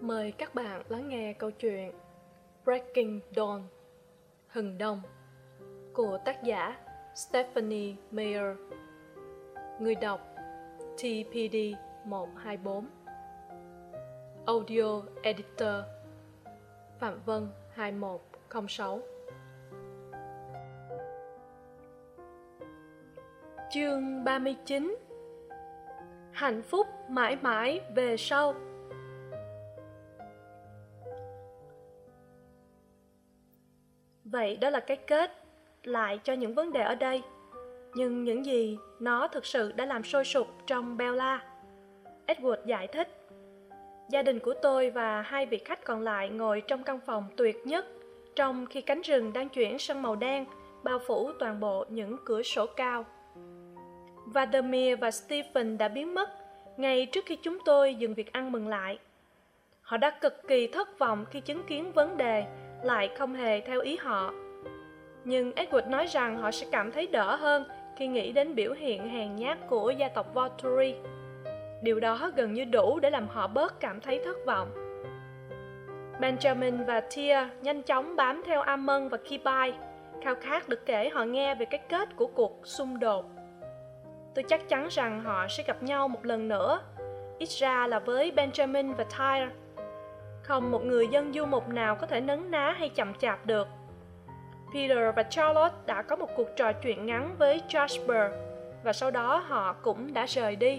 Mời các bạn lắng nghe câu chuyện Breaking Dawn, Hừng Đông của tác giả Stephanie Meyer. Người đọc TPD 124. Audio Editor Phạm Vân 2106. Chương 39. Hạnh phúc mãi mãi về sau. Vậy đó là cái kết lại cho những vấn đề ở đây. Nhưng những gì nó thực sự đã làm sôi sục trong Bella. Edward giải thích. Gia đình của tôi và hai vị khách còn lại ngồi trong căn phòng tuyệt nhất, trong khi cánh rừng đang chuyển sang màu đen, bao phủ toàn bộ những cửa sổ cao. Vladimir và Stephen đã biến mất ngay trước khi chúng tôi dừng việc ăn mừng lại. Họ đã cực kỳ thất vọng khi chứng kiến vấn đề lại không hề theo ý họ. Nhưng Edward nói rằng họ sẽ cảm thấy đỡ hơn khi nghĩ đến biểu hiện hèn nhát của gia tộc Volturi. Điều đó gần như đủ để làm họ bớt cảm thấy thất vọng. Benjamin và Tia nhanh chóng bám theo Ammon và Kibai, khao khát được kể họ nghe về cái kết của cuộc xung đột. Tôi chắc chắn rằng họ sẽ gặp nhau một lần nữa, ít ra là với Benjamin và Tyre. Không một người dân du mục nào có thể nấn ná hay chậm chạp được. Peter và Charlotte đã có một cuộc trò chuyện ngắn với Jasper, và sau đó họ cũng đã rời đi.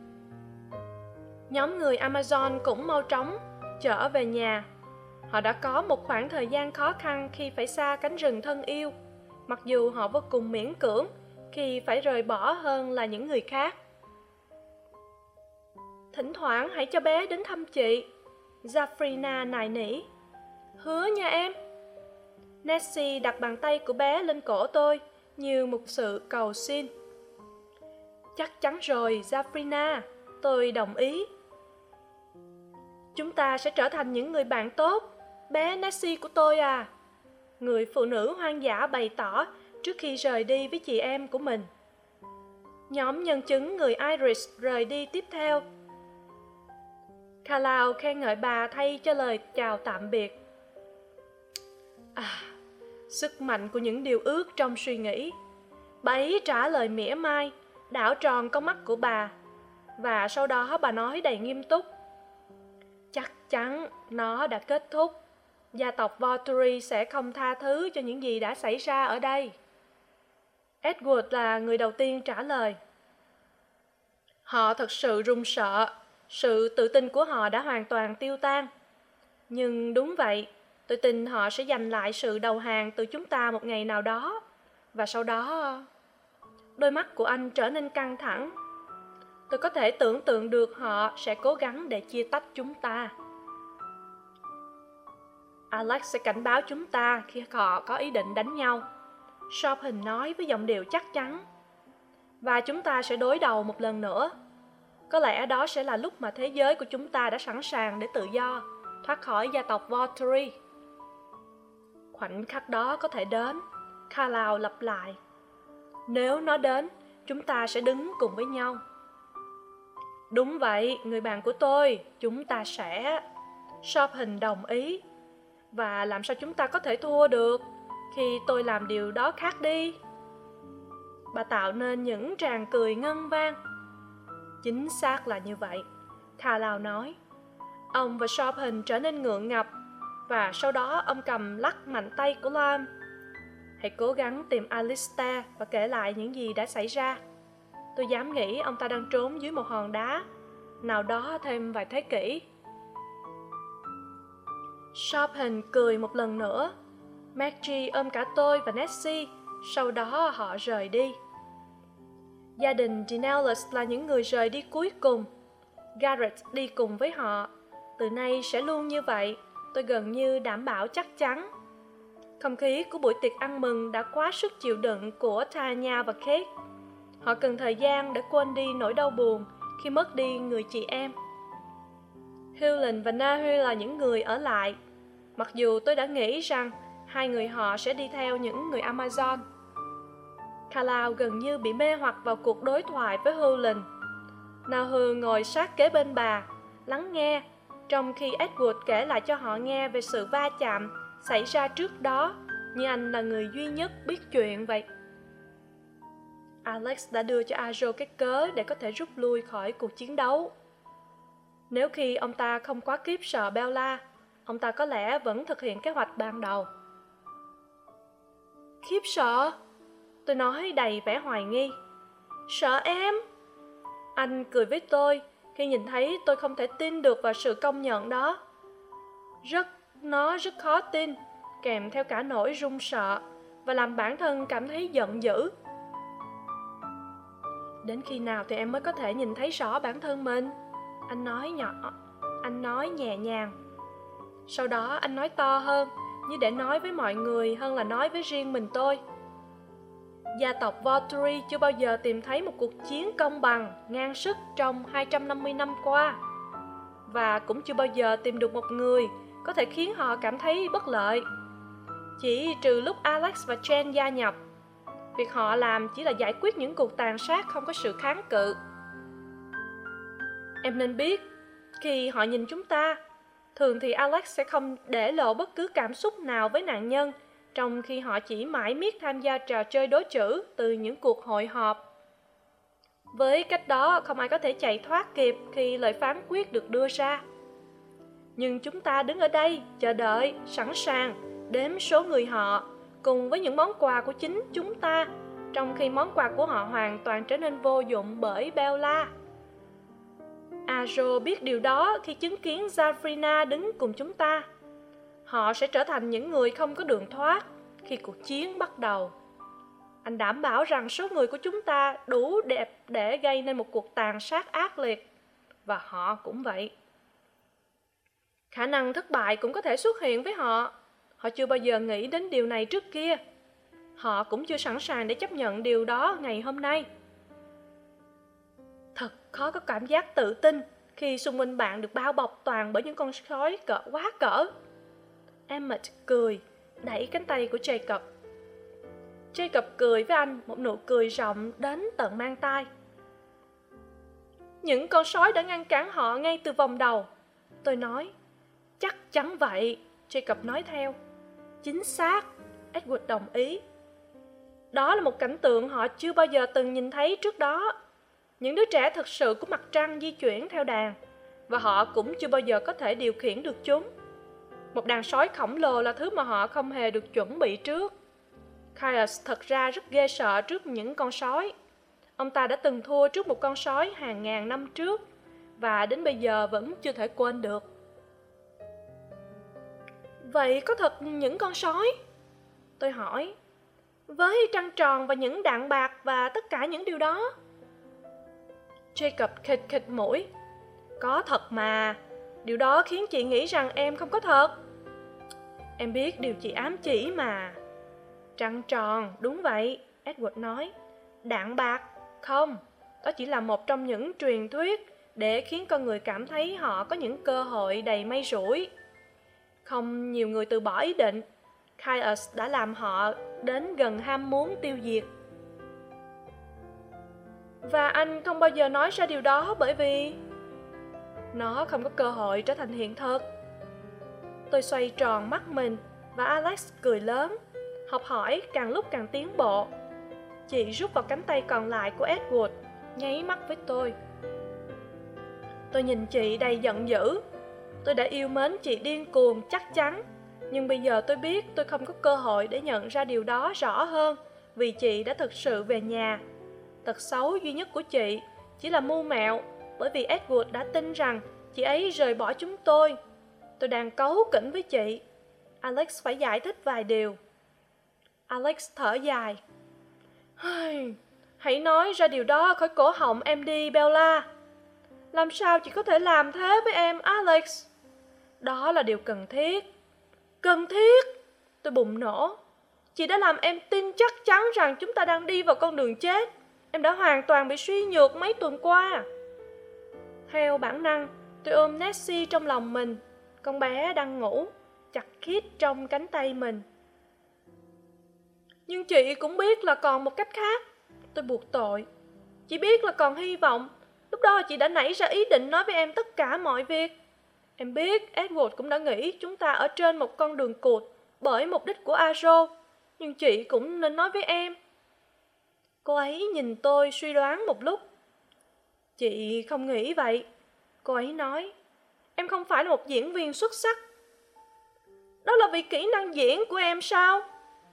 Nhóm người Amazon cũng mau chóng trở về nhà. Họ đã có một khoảng thời gian khó khăn khi phải xa cánh rừng thân yêu, mặc dù họ vô cùng miễn cưỡng khi phải rời bỏ hơn là những người khác. Thỉnh thoảng hãy cho bé đến thăm chị, Zafrina nài nỉ. Hứa nha em. Nessie đặt bàn tay của bé lên cổ tôi như một sự cầu xin. Chắc chắn rồi, Zafrina, tôi đồng ý. Chúng ta sẽ trở thành những người bạn tốt, bé Nessie của tôi à. Người phụ nữ hoang dã bày tỏ trước khi rời đi với chị em của mình. Nhóm nhân chứng người Irish rời đi tiếp theo. Carlisle khen ngợi bà thay cho lời chào tạm biệt. Sức mạnh của những điều ước trong suy nghĩ. Bà ấy trả lời mỉa mai, đảo tròn con mắt của bà, và sau đó bà nói đầy nghiêm túc. Chắc chắn nó đã kết thúc. Gia tộc Volturi sẽ không tha thứ cho những gì đã xảy ra ở đây. Edward là người đầu tiên trả lời. Họ thật sự run sợ. Sự tự tin của họ đã hoàn toàn tiêu tan. Nhưng đúng vậy, tôi tin họ sẽ giành lại sự đầu hàng từ chúng ta một ngày nào đó. Và sau đó... Đôi mắt của anh trở nên căng thẳng. Tôi có thể tưởng tượng được họ sẽ cố gắng để chia tách chúng ta. Alex sẽ cảnh báo chúng ta khi họ có ý định đánh nhau, Chopin nói với giọng điệu chắc chắn. Và chúng ta sẽ đối đầu một lần nữa. Có lẽ đó sẽ là lúc mà thế giới của chúng ta đã sẵn sàng để tự do, thoát khỏi gia tộc Volturi. Khoảnh khắc đó có thể đến, Carlisle lặp lại. Nếu nó đến, chúng ta sẽ đứng cùng với nhau. Đúng vậy, người bạn của tôi, chúng ta sẽ... Chopin đồng ý. Và làm sao chúng ta có thể thua được khi tôi làm điều đó khác đi? Bà tạo nên những tràng cười ngân vang. Chính xác là như vậy, Carlisle nói. Ông và Chopin trở nên ngượng ngập, và sau đó ông cầm lắc mạnh tay của Lam. Hãy cố gắng tìm Alistair và kể lại những gì đã xảy ra. Tôi dám nghĩ ông ta đang trốn dưới một hòn đá nào đó thêm vài thế kỷ. Chopin cười một lần nữa. Maggie ôm cả tôi và Nessie, sau đó họ rời đi. Gia đình Dinellis là những người rời đi cuối cùng. Garrett đi cùng với họ. Từ nay sẽ luôn như vậy, tôi gần như đảm bảo chắc chắn. Không khí của buổi tiệc ăn mừng đã quá sức chịu đựng của Tanya và Kate. Họ cần thời gian để quên đi nỗi đau buồn khi mất đi người chị em. Helen và Nahui là những người ở lại, mặc dù tôi đã nghĩ rằng hai người họ sẽ đi theo những người Amazon. Carlisle gần như bị mê hoặc vào cuộc đối thoại với Helen. Nahui ngồi sát kế bên bà, lắng nghe, trong khi Edward kể lại cho họ nghe về sự va chạm xảy ra trước đó, như anh là người duy nhất biết chuyện vậy. Alex đã đưa cho Ajo cái cớ để có thể rút lui khỏi cuộc chiến đấu. Nếu khi ông ta không quá khiếp sợ Bella, ông ta có lẽ vẫn thực hiện kế hoạch ban đầu. Khiếp sợ? Tôi nói đầy vẻ hoài nghi. Sợ em? Anh cười với tôi khi nhìn thấy tôi không thể tin được vào sự công nhận đó. Nó rất khó tin, kèm theo cả nỗi run sợ và làm bản thân cảm thấy giận dữ. Đến khi nào thì em mới có thể nhìn thấy rõ bản thân mình? Anh nói nhẹ nhàng. Sau đó anh nói to hơn, như để nói với mọi người hơn là nói với riêng mình tôi. Gia tộc Volturi chưa bao giờ tìm thấy một cuộc chiến công bằng, ngang sức trong 250 năm qua. Và cũng chưa bao giờ tìm được một người có thể khiến họ cảm thấy bất lợi. Chỉ trừ lúc Alex và Jen gia nhập, việc họ làm chỉ là giải quyết những cuộc tàn sát không có sự kháng cự. Em nên biết, khi họ nhìn chúng ta, thường thì Alex sẽ không để lộ bất cứ cảm xúc nào với nạn nhân, trong khi họ chỉ mãi miết tham gia trò chơi đố chữ từ những cuộc hội họp. Với cách đó, không ai có thể chạy thoát kịp khi lời phán quyết được đưa ra. Nhưng chúng ta đứng ở đây, chờ đợi, sẵn sàng, đếm số người họ, cùng với những món quà của chính chúng ta, trong khi món quà của họ hoàn toàn trở nên vô dụng bởi Bella. Ajo biết điều đó khi chứng kiến Zafrina đứng cùng chúng ta. Họ sẽ trở thành những người không có đường thoát khi cuộc chiến bắt đầu. Anh đảm bảo rằng số người của chúng ta đủ đẹp để gây nên một cuộc tàn sát ác liệt. Và họ cũng vậy. Khả năng thất bại cũng có thể xuất hiện với họ. Họ chưa bao giờ nghĩ đến điều này trước kia. Họ cũng chưa sẵn sàng để chấp nhận điều đó ngày hôm nay. Thật khó có cảm giác tự tin khi xung quanh bạn được bao bọc toàn bởi những con sói quá cỡ. Emmett cười, đẩy cánh tay của Jacob. Jacob cười với anh một nụ cười rộng đến tận mang tai. Những con sói đã ngăn cản họ ngay từ vòng đầu. Tôi nói. Chắc chắn vậy, Jacob nói theo. Chính xác, Edward đồng ý. Đó là một cảnh tượng họ chưa bao giờ từng nhìn thấy trước đó. Những đứa trẻ thực sự của mặt trăng di chuyển theo đàn, và họ cũng chưa bao giờ có thể điều khiển được chúng. Một đàn sói khổng lồ là thứ mà họ không hề được chuẩn bị trước. Caius thật ra rất ghê sợ trước những con sói. Ông ta đã từng thua trước một con sói hàng ngàn năm trước, và đến bây giờ vẫn chưa thể quên được. Vậy có thật những con sói? Tôi hỏi. Với trăng tròn và những đạn bạc và tất cả những điều đó. Jacob khịt khịt mũi. Có thật mà. Điều đó khiến chị nghĩ rằng em không có thật. Em biết điều chị ám chỉ mà. Trăng tròn, đúng vậy, Edward nói. Đạn bạc, không. Đó chỉ là một trong những truyền thuyết để khiến con người cảm thấy họ có những cơ hội đầy may rủi. Không nhiều người từ bỏ ý định. Caius đã làm họ đến gần ham muốn tiêu diệt. Và anh không bao giờ nói ra điều đó bởi vì nó không có cơ hội trở thành hiện thực. Tôi xoay tròn mắt mình và Alex cười lớn, học hỏi càng lúc càng tiến bộ. Chị rút vào cánh tay còn lại của Edward, nháy mắt với tôi. Tôi nhìn chị đầy giận dữ. Tôi đã yêu mến chị điên cuồng chắc chắn, nhưng bây giờ tôi biết tôi không có cơ hội để nhận ra điều đó rõ hơn vì chị đã thực sự về nhà. Tật xấu duy nhất của chị chỉ là mưu mẹo, bởi vì Edward đã tin rằng chị ấy rời bỏ chúng tôi. Tôi đang cáu kỉnh với chị. Alex phải giải thích vài điều. Alex thở dài. Hãy nói ra điều đó khỏi cổ họng em đi, Bella. Làm sao chị có thể làm thế với em, Alex? Đó là điều cần thiết. Cần thiết? Tôi bùng nổ. Chị đã làm em tin chắc chắn rằng chúng ta đang đi vào con đường chết. Em đã hoàn toàn bị suy nhược mấy tuần qua. Theo bản năng, tôi ôm Nessie trong lòng mình. Con bé đang ngủ, chặt khít trong cánh tay mình. Nhưng chị cũng biết là còn một cách khác. Tôi buộc tội. Chị biết là còn hy vọng. Lúc đó chị đã nảy ra ý định nói với em tất cả mọi việc. Em biết Edward cũng đã nghĩ chúng ta ở trên một con đường cụt bởi mục đích của Arrow, nhưng chị cũng nên nói với em. Cô ấy nhìn tôi suy đoán một lúc. Chị không nghĩ vậy. Cô ấy nói, em không phải là một diễn viên xuất sắc. Đó là vì kỹ năng diễn của em sao?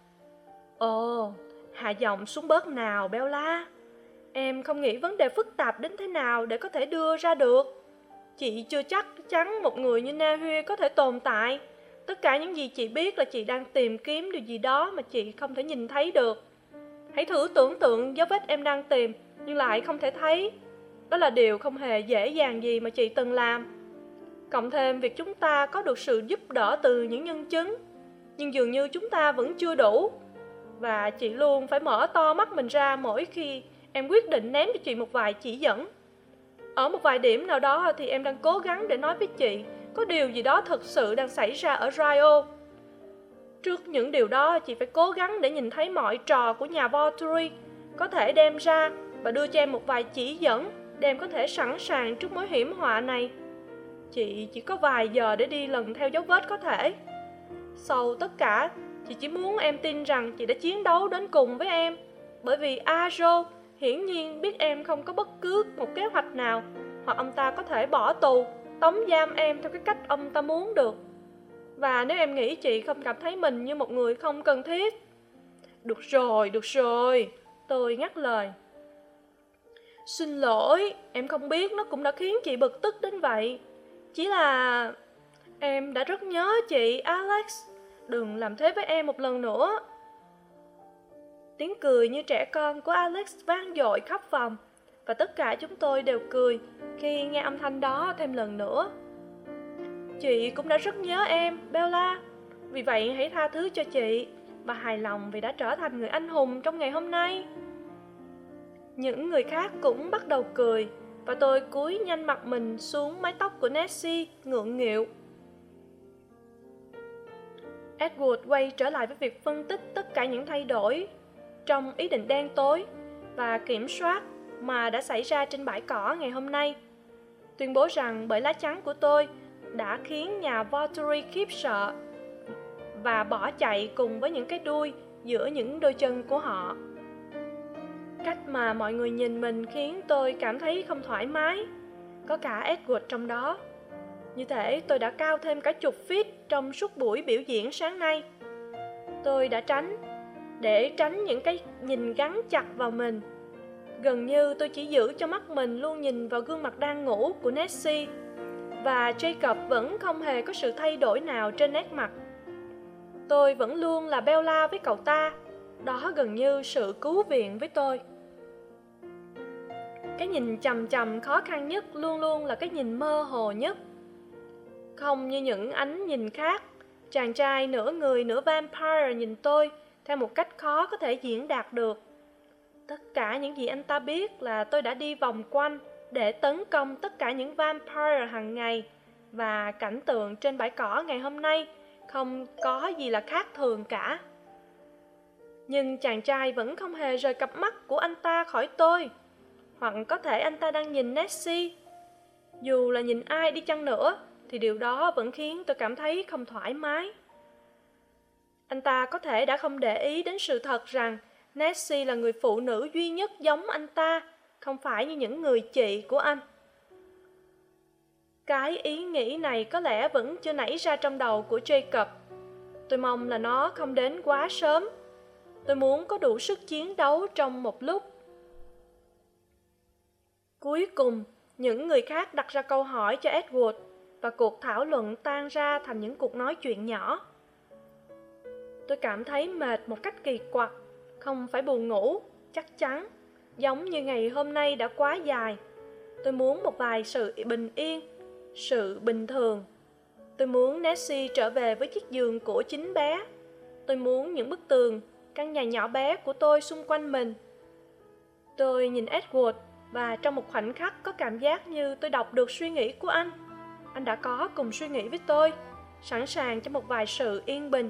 Ồ, hạ giọng xuống bớt nào Bella. Em không nghĩ vấn đề phức tạp đến thế nào để có thể đưa ra được. Chị chưa chắc chắn một người như Na Huy có thể tồn tại. Tất cả những gì chị biết là chị đang tìm kiếm điều gì đó mà chị không thể nhìn thấy được. Hãy thử tưởng tượng dấu vết em đang tìm nhưng lại không thể thấy. Đó là điều không hề dễ dàng gì mà chị từng làm. Cộng thêm việc chúng ta có được sự giúp đỡ từ những nhân chứng, nhưng dường như chúng ta vẫn chưa đủ. Và chị luôn phải mở to mắt mình ra mỗi khi em quyết định ném cho chị một vài chỉ dẫn. Ở một vài điểm nào đó thì em đang cố gắng để nói với chị có điều gì đó thực sự đang xảy ra ở Rio. Trước những điều đó, chị phải cố gắng để nhìn thấy mọi trò của nhà Valtteri có thể đem ra và đưa cho em một vài chỉ dẫn để em có thể sẵn sàng trước mối hiểm họa này. Chị chỉ có vài giờ để đi lần theo dấu vết có thể. Sau tất cả, chị chỉ muốn em tin rằng chị đã chiến đấu đến cùng với em, bởi vì Arrow hiển nhiên biết em không có bất cứ một kế hoạch nào, hoặc ông ta có thể bỏ tù, tống giam em theo cái cách ông ta muốn được. Và nếu em nghĩ chị không cảm thấy mình như một người không cần thiết. Được rồi, tôi ngắt lời. Xin lỗi, em không biết nó cũng đã khiến chị bực tức đến vậy. Chỉ là em đã rất nhớ chị, Alex. Đừng làm thế với em một lần nữa. Tiếng cười như trẻ con của Alex vang dội khắp phòng, và tất cả chúng tôi đều cười khi nghe âm thanh đó thêm lần nữa. Chị cũng đã rất nhớ em, Bella. Vì vậy hãy tha thứ cho chị và hài lòng vì đã trở thành người anh hùng trong ngày hôm nay. Những người khác cũng bắt đầu cười, và tôi cúi nhanh mặt mình xuống mái tóc của Nessie, ngượng nghịu. Edward quay trở lại với việc phân tích tất cả những thay đổi trong ý định đen tối và kiểm soát mà đã xảy ra trên bãi cỏ ngày hôm nay, tuyên bố rằng bởi lá chắn của tôi đã khiến nhà Valtteri khiếp sợ và bỏ chạy cùng với những cái đuôi giữa những đôi chân của họ. Cách mà mọi người nhìn mình khiến tôi cảm thấy không thoải mái, có cả Edward trong đó. Như thể tôi đã cao thêm cả chục feet trong suốt buổi biểu diễn sáng nay. Tôi đã để tránh những cái nhìn gắn chặt vào mình. Gần như tôi chỉ giữ cho mắt mình luôn nhìn vào gương mặt đang ngủ của Nessie, và Jacob vẫn không hề có sự thay đổi nào trên nét mặt. Tôi vẫn luôn là Bella với cậu ta. Đó gần như sự cứu viện với tôi. Cái nhìn chằm chằm khó khăn nhất luôn luôn là cái nhìn mơ hồ nhất. Không như những ánh nhìn khác, chàng trai nửa người nửa vampire nhìn tôi theo một cách khó có thể diễn đạt được. Tất cả những gì anh ta biết là tôi đã đi vòng quanh để tấn công tất cả những vampire hàng ngày, và cảnh tượng trên bãi cỏ ngày hôm nay không có gì là khác thường cả. Nhưng chàng trai vẫn không hề rời cặp mắt của anh ta khỏi tôi. Hoặc có thể anh ta đang nhìn Nessie. Dù là nhìn ai đi chăng nữa thì điều đó vẫn khiến tôi cảm thấy không thoải mái. Anh ta có thể đã không để ý đến sự thật rằng Nessie là người phụ nữ duy nhất giống anh ta, không phải như những người chị của anh. Cái ý nghĩ này có lẽ vẫn chưa nảy ra trong đầu của Jacob. Tôi mong là nó không đến quá sớm. Tôi muốn có đủ sức chiến đấu trong một lúc. Cuối cùng, những người khác đặt ra câu hỏi cho Edward, và cuộc thảo luận tan ra thành những cuộc nói chuyện nhỏ. Tôi cảm thấy mệt một cách kỳ quặc, không phải buồn ngủ, chắc chắn, giống như ngày hôm nay đã quá dài. Tôi muốn một vài sự bình yên, sự bình thường. Tôi muốn Nessie trở về với chiếc giường của chính bé. Tôi muốn những bức tường, căn nhà nhỏ bé của tôi xung quanh mình. Tôi nhìn Edward, và trong một khoảnh khắc có cảm giác như tôi đọc được suy nghĩ của anh. Anh đã có cùng suy nghĩ với tôi, sẵn sàng cho một vài sự yên bình.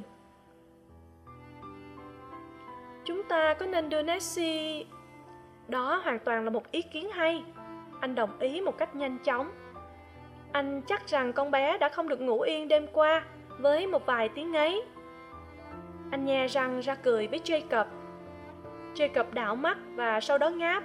Chúng ta có nên đưa Nessie... Đó hoàn toàn là một ý kiến hay. Anh đồng ý một cách nhanh chóng. Anh chắc rằng con bé đã không được ngủ yên đêm qua với một vài tiếng ấy. Anh nhe răng ra cười với Jacob. Jacob đảo mắt và sau đó ngáp.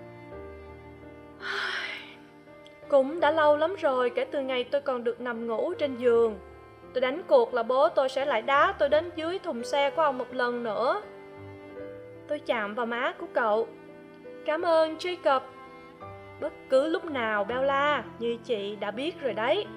Cũng đã lâu lắm rồi kể từ ngày tôi còn được nằm ngủ trên giường. Tôi đánh cuộc là bố tôi sẽ lại đá tôi đến dưới thùng xe của ông một lần nữa. Tôi chạm vào má của cậu. Cảm ơn Jacob. Bất cứ lúc nào Bella, như chị đã biết rồi đấy.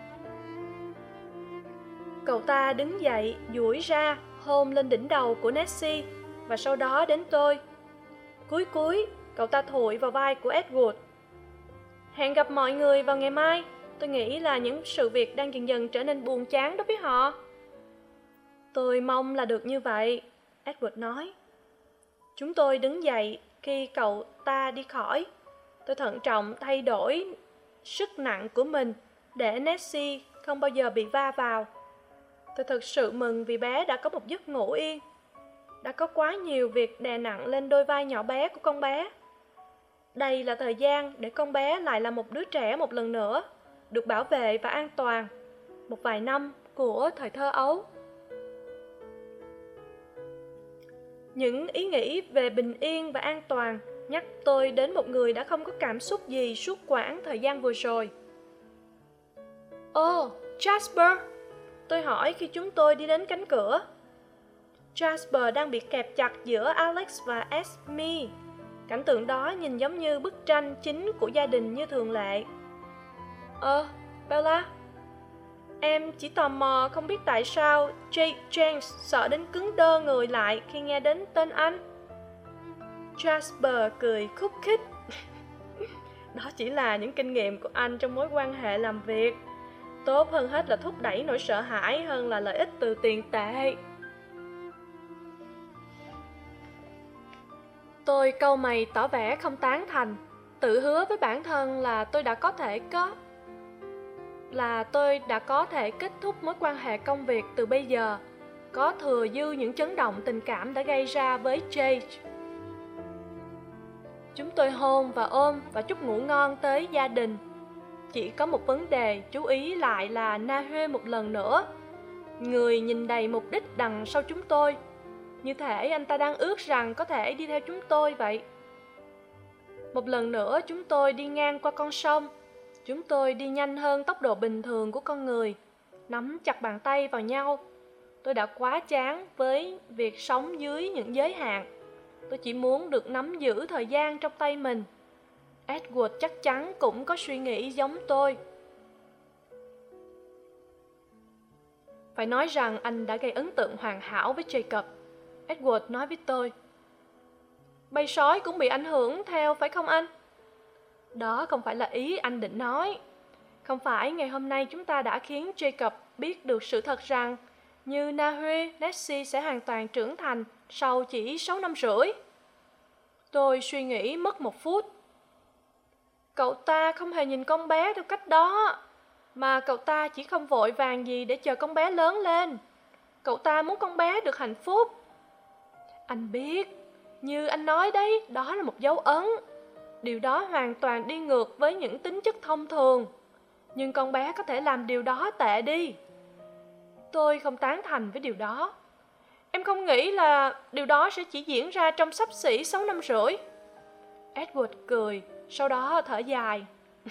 Cậu ta đứng dậy, duỗi ra, hôn lên đỉnh đầu của Nessie và sau đó đến tôi. Cuối, cậu ta thụi vào vai của Edward. Hẹn gặp mọi người vào ngày mai. Tôi nghĩ là những sự việc đang dần dần trở nên buồn chán đối với họ. Tôi mong là được như vậy, Edward nói. Chúng tôi đứng dậy khi cậu ta đi khỏi. Tôi thận trọng thay đổi sức nặng của mình để Nessie không bao giờ bị va vào. Tôi thực sự mừng vì bé đã có một giấc ngủ yên. Đã có quá nhiều việc đè nặng lên đôi vai nhỏ bé của con bé. Đây là thời gian để con bé lại là một đứa trẻ một lần nữa, được bảo vệ và an toàn. Một vài năm của thời thơ ấu. Những ý nghĩ về bình yên và an toàn nhắc tôi đến một người đã không có cảm xúc gì suốt quãng thời gian vừa rồi. Jasper, tôi hỏi khi chúng tôi đi đến cánh cửa. Jasper đang bị kẹp chặt giữa Alex và Esme. Cảnh tượng đó nhìn giống như bức tranh chính của gia đình như thường lệ. Bella, em chỉ tò mò không biết tại sao James sợ đến cứng đơ người lại khi nghe đến tên anh. Jasper cười khúc khích. Đó chỉ là những kinh nghiệm của anh trong mối quan hệ làm việc. Tốt hơn hết là thúc đẩy nỗi sợ hãi hơn là lợi ích từ tiền tệ. Tôi cau mày tỏ vẻ không tán thành, tự hứa với bản thân là tôi đã có thể kết thúc mối quan hệ công việc từ bây giờ, có thừa dư những chấn động tình cảm đã gây ra với Jade. Chúng tôi hôn và ôm và chúc ngủ ngon tới gia đình. Chỉ có một vấn đề chú ý lại là Nahue một lần nữa. Người nhìn đầy mục đích đằng sau chúng tôi, như thể anh ta đang ước rằng có thể đi theo chúng tôi vậy. Một lần nữa chúng tôi đi ngang qua con sông. Chúng tôi đi nhanh hơn tốc độ bình thường của con người, nắm chặt bàn tay vào nhau. Tôi đã quá chán với việc sống dưới những giới hạn. Tôi chỉ muốn được nắm giữ thời gian trong tay mình. Edward chắc chắn cũng có suy nghĩ giống tôi. Phải nói rằng anh đã gây ấn tượng hoàn hảo với Jacob, Edward nói với tôi. Bầy sói cũng bị ảnh hưởng theo phải không anh? Đó không phải là ý anh định nói. Không phải ngày hôm nay chúng ta đã khiến Jacob biết được sự thật rằng như Nahue, Nessie sẽ hoàn toàn trưởng thành sau chỉ 6 năm rưỡi. Tôi suy nghĩ mất 1 phút. Cậu ta không hề nhìn con bé theo cách đó, mà cậu ta chỉ không vội vàng gì để chờ con bé lớn lên. Cậu ta muốn con bé được hạnh phúc. Anh biết, như anh nói đấy, đó là một dấu ấn. Điều đó hoàn toàn đi ngược với những tính chất thông thường. Nhưng con bé có thể làm điều đó tệ đi. Tôi không tán thành với điều đó. Em không nghĩ là điều đó sẽ chỉ diễn ra trong xấp xỉ 6 năm rưỡi. Edward cười, sau đó thở dài.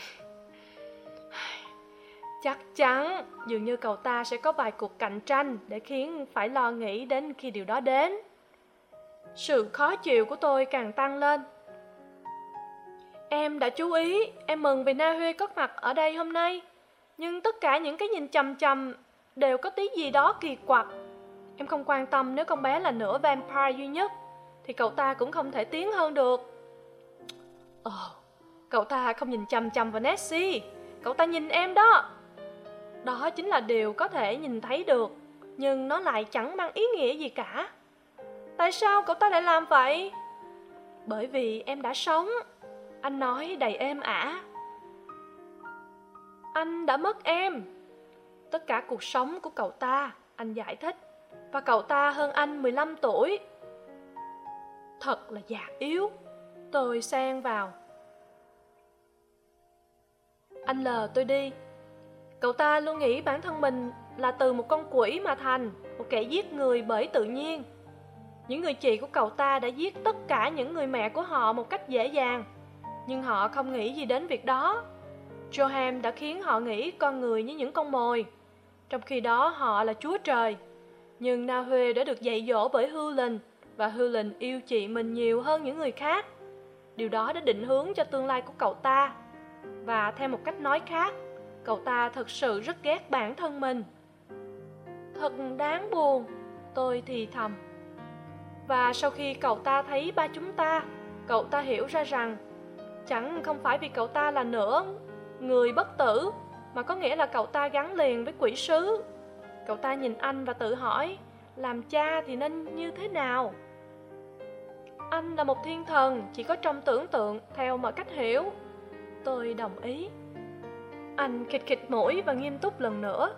Chắc chắn, dường như cậu ta sẽ có vài cuộc cạnh tranh để khiến phải lo nghĩ đến khi điều đó đến. Sự khó chịu của tôi càng tăng lên. Em đã chú ý, em mừng vì Nahue có mặt ở đây hôm nay. Nhưng tất cả những cái nhìn chằm chằm đều có tí gì đó kỳ quặc. Em không quan tâm nếu con bé là nửa vampire duy nhất, thì cậu ta cũng không thể tiến hơn được. Cậu ta không nhìn chằm chằm vào Nessie. Cậu ta nhìn em đó. Đó chính là điều có thể nhìn thấy được, nhưng nó lại chẳng mang ý nghĩa gì cả. Tại sao cậu ta lại làm vậy? Bởi vì em đã sống. Anh nói đầy êm ả. Anh đã mất em. Tất cả cuộc sống của cậu ta, anh giải thích. Và cậu ta hơn anh 15 tuổi. Thật là già yếu. Tôi xen vào. Anh lờ tôi đi. Cậu ta luôn nghĩ bản thân mình là từ một con quỷ mà thành, một kẻ giết người bởi tự nhiên. Những người chị của cậu ta đã giết tất cả những người mẹ của họ một cách dễ dàng, nhưng họ không nghĩ gì đến việc đó. Johan đã khiến họ nghĩ con người như những con mồi, trong khi đó họ là Chúa Trời. Nhưng Na Huê đã được dạy dỗ bởi Helen, và Helen yêu chị mình nhiều hơn những người khác. Điều đó đã định hướng cho tương lai của cậu ta. Và theo một cách nói khác, cậu ta thực sự rất ghét bản thân mình. Thật đáng buồn, tôi thì thầm. Và sau khi cậu ta thấy ba chúng ta, cậu ta hiểu ra rằng chẳng không phải vì cậu ta là nửa người bất tử, mà có nghĩa là cậu ta gắn liền với quỷ sứ. Cậu ta nhìn anh và tự hỏi, làm cha thì nên như thế nào? Anh là một thiên thần, chỉ có trong tưởng tượng, theo mọi cách hiểu. Tôi đồng ý. Anh khịt khịt mũi và nghiêm túc lần nữa.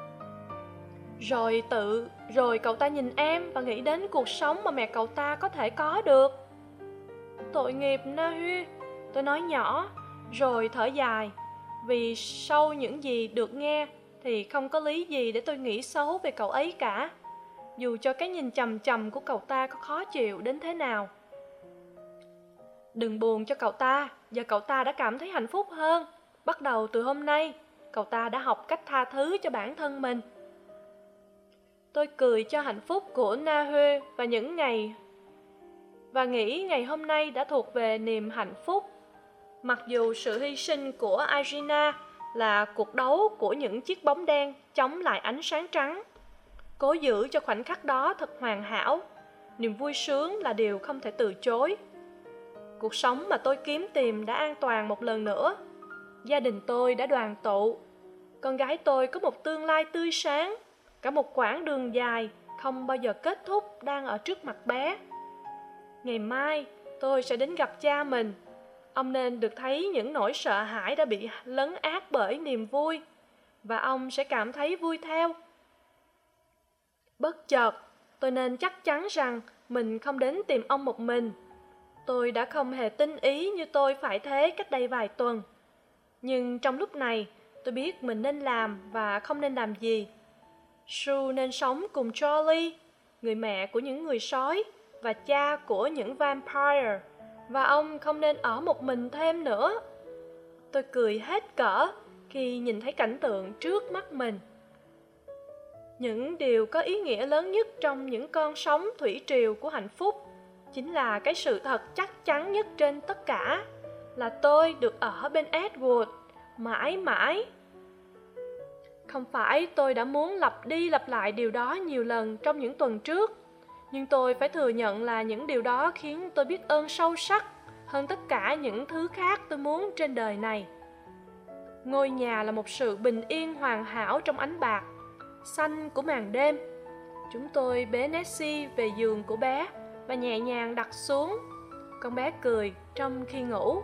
Rồi cậu ta nhìn em và nghĩ đến cuộc sống mà mẹ cậu ta có thể có được. Tội nghiệp Na Huy, tôi nói nhỏ, rồi thở dài. Vì sau những gì được nghe thì không có lý gì để tôi nghĩ xấu về cậu ấy cả, dù cho cái nhìn chằm chằm của cậu ta có khó chịu đến thế nào. Đừng buồn cho cậu ta, giờ cậu ta đã cảm thấy hạnh phúc hơn. Bắt đầu từ hôm nay, cậu ta đã học cách tha thứ cho bản thân mình. Tôi cười cho hạnh phúc của Na Huê và nghĩ ngày hôm nay đã thuộc về niềm hạnh phúc. Mặc dù sự hy sinh của Irina là cuộc đấu của những chiếc bóng đen chống lại ánh sáng trắng, cố giữ cho khoảnh khắc đó thật hoàn hảo, niềm vui sướng là điều không thể từ chối. Cuộc sống mà tôi kiếm tìm đã an toàn một lần nữa. Gia đình tôi đã đoàn tụ. Con gái tôi có một tương lai tươi sáng. Cả một quãng đường dài không bao giờ kết thúc đang ở trước mặt bé. Ngày mai tôi sẽ đến gặp cha mình. Ông nên được thấy những nỗi sợ hãi đã bị lấn át bởi niềm vui, và ông sẽ cảm thấy vui theo. Bất chợt, tôi nên chắc chắn rằng mình không đến tìm ông một mình. Tôi đã không hề tinh ý như tôi phải thế cách đây vài tuần. Nhưng trong lúc này, tôi biết mình nên làm và không nên làm gì. Sue nên sống cùng Charlie, người mẹ của những người sói và cha của những vampire, và ông không nên ở một mình thêm nữa. Tôi cười hết cỡ khi nhìn thấy cảnh tượng trước mắt mình. Những điều có ý nghĩa lớn nhất trong những con sóng thủy triều của hạnh phúc chính là cái sự thật chắc chắn nhất trên tất cả, là tôi được ở bên Edward mãi mãi. Không phải tôi đã muốn lặp đi lặp lại điều đó nhiều lần trong những tuần trước, nhưng tôi phải thừa nhận là những điều đó khiến tôi biết ơn sâu sắc hơn tất cả những thứ khác tôi muốn trên đời này. Ngôi nhà là một sự bình yên hoàn hảo trong ánh bạc xanh của màn đêm. Chúng tôi bế Nessie về giường của bé và nhẹ nhàng đặt xuống. Con bé cười trong khi ngủ.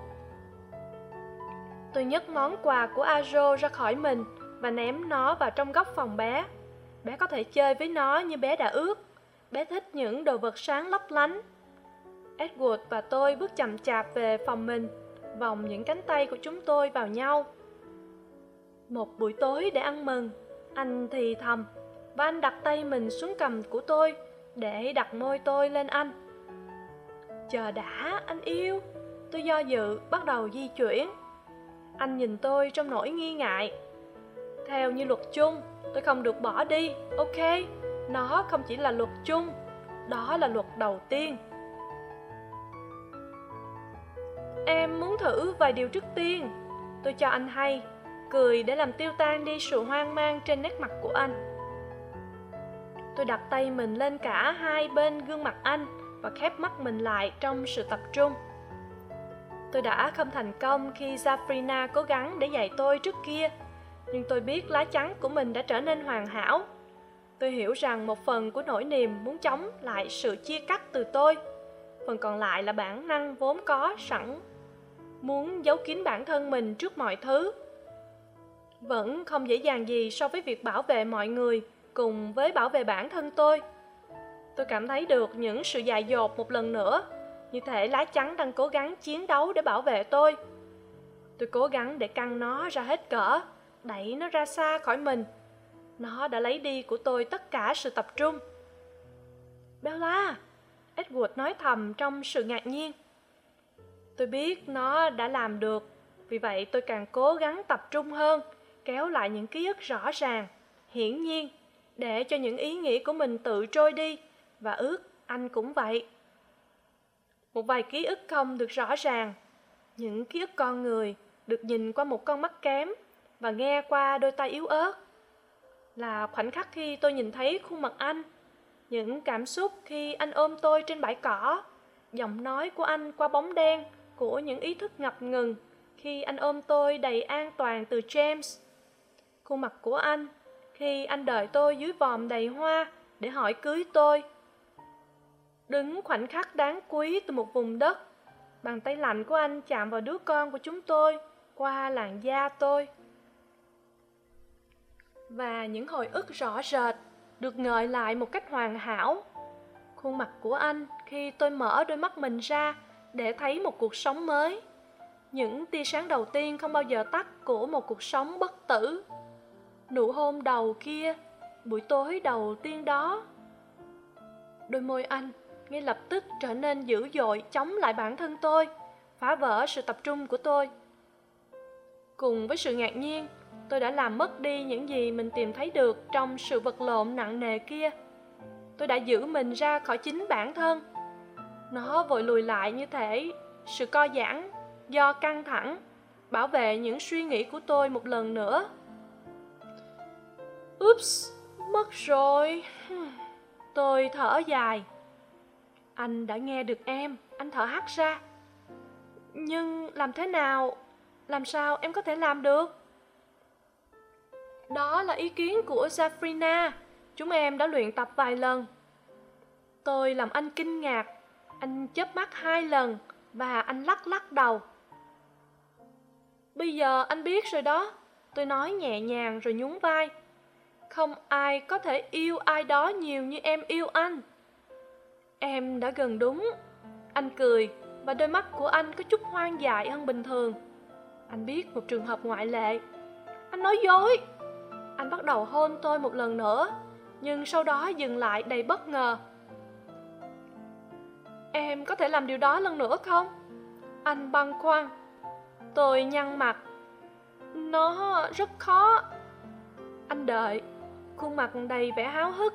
Tôi nhấc món quà của Ajo ra khỏi mình và ném nó vào trong góc phòng bé. Bé có thể chơi với nó như bé đã ước. Bé thích những đồ vật sáng lấp lánh. Edward và tôi bước chậm chạp về phòng mình, vòng những cánh tay của chúng tôi vào nhau. Một buổi tối để ăn mừng, anh thì thầm, và anh đặt tay mình xuống cằm của tôi để đặt môi tôi lên anh. Chờ đã, anh yêu. Tôi do dự, bắt đầu di chuyển. Anh nhìn tôi trong nỗi nghi ngại. Theo như luật chung, tôi không được bỏ đi, ok? Nó không chỉ là luật chung, đó là luật đầu tiên. Em muốn thử vài điều trước tiên, tôi cho anh hay, cười để làm tiêu tan đi sự hoang mang trên nét mặt của anh. Tôi đặt tay mình lên cả hai bên gương mặt anh và khép mắt mình lại trong sự tập trung. Tôi đã không thành công khi Zafrina cố gắng để dạy tôi trước kia, nhưng tôi biết lá chắn của mình đã trở nên hoàn hảo. Tôi hiểu rằng một phần của nỗi niềm muốn chống lại sự chia cắt từ tôi, phần còn lại là bản năng vốn có sẵn, muốn giấu kín bản thân mình trước mọi thứ. Vẫn không dễ dàng gì so với việc bảo vệ mọi người cùng với bảo vệ bản thân tôi. Tôi cảm thấy được những sự dại dột một lần nữa, như thể lá chắn đang cố gắng chiến đấu để bảo vệ tôi. Tôi cố gắng để căng nó ra hết cỡ, đẩy nó ra xa khỏi mình. Nó đã lấy đi của tôi tất cả sự tập trung. Bella, Edward nói thầm trong sự ngạc nhiên. Tôi biết nó đã làm được, vì vậy tôi càng cố gắng tập trung hơn, kéo lại những ký ức rõ ràng, hiển nhiên, để cho những ý nghĩ của mình tự trôi đi, và ước anh cũng vậy. Một vài ký ức không được rõ ràng, những ký ức con người được nhìn qua một con mắt kém và nghe qua đôi tai yếu ớt. Là khoảnh khắc khi tôi nhìn thấy khuôn mặt anh, những cảm xúc khi anh ôm tôi trên bãi cỏ, giọng nói của anh qua bóng đen của những ý thức ngập ngừng khi anh ôm tôi đầy an toàn từ James. Khuôn mặt của anh khi anh đợi tôi dưới vòm đầy hoa để hỏi cưới tôi. Đứng khoảnh khắc đáng quý từ một vùng đất, bàn tay lạnh của anh chạm vào đứa con của chúng tôi qua làn da tôi. Và những hồi ức rõ rệt được ngợi lại một cách hoàn hảo. Khuôn mặt của anh khi tôi mở đôi mắt mình ra để thấy một cuộc sống mới. Những tia sáng đầu tiên không bao giờ tắt của một cuộc sống bất tử. Nụ hôn đầu kia, buổi tối đầu tiên đó. Đôi môi anh ngay lập tức trở nên dữ dội chống lại bản thân tôi, phá vỡ sự tập trung của tôi. Cùng với sự ngạc nhiên, tôi đã làm mất đi những gì mình tìm thấy được trong sự vật lộn nặng nề kia. Tôi đã giữ mình ra khỏi chính bản thân. Nó vội lùi lại như thể sự co giãn do căng thẳng bảo vệ những suy nghĩ của tôi một lần nữa. Oops, mất rồi. Tôi thở dài. Anh đã nghe được em, anh thở hắt ra. Nhưng làm thế nào? Làm sao em có thể làm được? Đó là ý kiến của Zafrina. Chúng em đã luyện tập vài lần. Tôi làm anh kinh ngạc. Anh chớp mắt 2 lần và anh lắc lắc đầu. Bây giờ anh biết rồi đó. Tôi nói nhẹ nhàng rồi nhún vai. Không ai có thể yêu ai đó nhiều như em yêu anh. Em đã gần đúng. Anh cười và đôi mắt của anh có chút hoang dại hơn bình thường. Anh biết một trường hợp ngoại lệ. Anh nói dối. Anh bắt đầu hôn tôi một lần nữa, nhưng sau đó dừng lại đầy bất ngờ. Em có thể làm điều đó lần nữa không? Anh băn khoăn. Tôi nhăn mặt. Nó rất khó. Anh đợi, khuôn mặt đầy vẻ háo hức.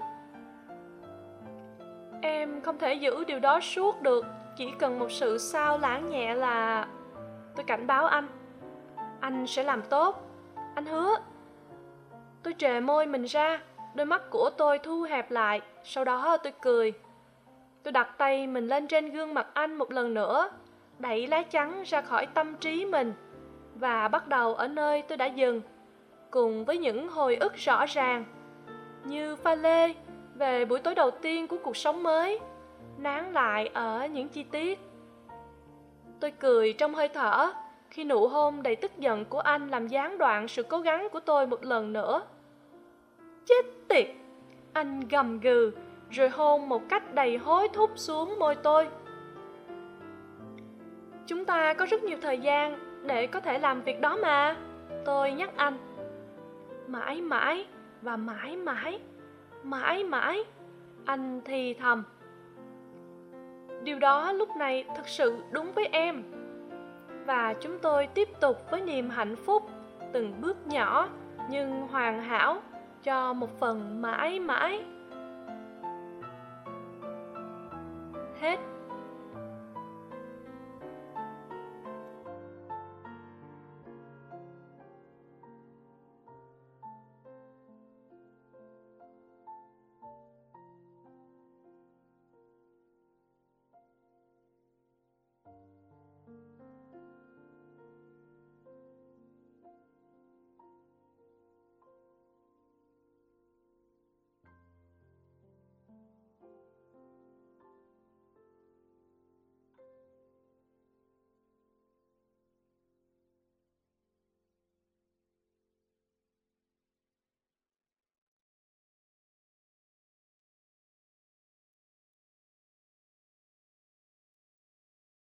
Em không thể giữ điều đó suốt được, chỉ cần một sự xao lãng nhẹ là... Tôi cảnh báo anh. Anh sẽ làm tốt. Anh hứa. Tôi trề môi mình ra, đôi mắt của tôi thu hẹp lại, sau đó tôi cười. Tôi đặt tay mình lên trên gương mặt anh một lần nữa, đẩy lá chắn ra khỏi tâm trí mình, và bắt đầu ở nơi tôi đã dừng, cùng với những hồi ức rõ ràng, như pha lê về buổi tối đầu tiên của cuộc sống mới, nán lại ở những chi tiết. Tôi cười trong hơi thở, khi nụ hôn đầy tức giận của anh làm gián đoạn sự cố gắng của tôi một lần nữa. Chết tiệt! Anh gầm gừ, rồi hôn một cách đầy hối thúc xuống môi tôi. Chúng ta có rất nhiều thời gian để có thể làm việc đó mà, tôi nhắc anh. Mãi mãi và mãi mãi, mãi mãi, anh thì thầm. Điều đó lúc này thật sự đúng với em. Và chúng tôi tiếp tục với niềm hạnh phúc, từng bước nhỏ nhưng hoàn hảo cho một phần mãi mãi. Hết.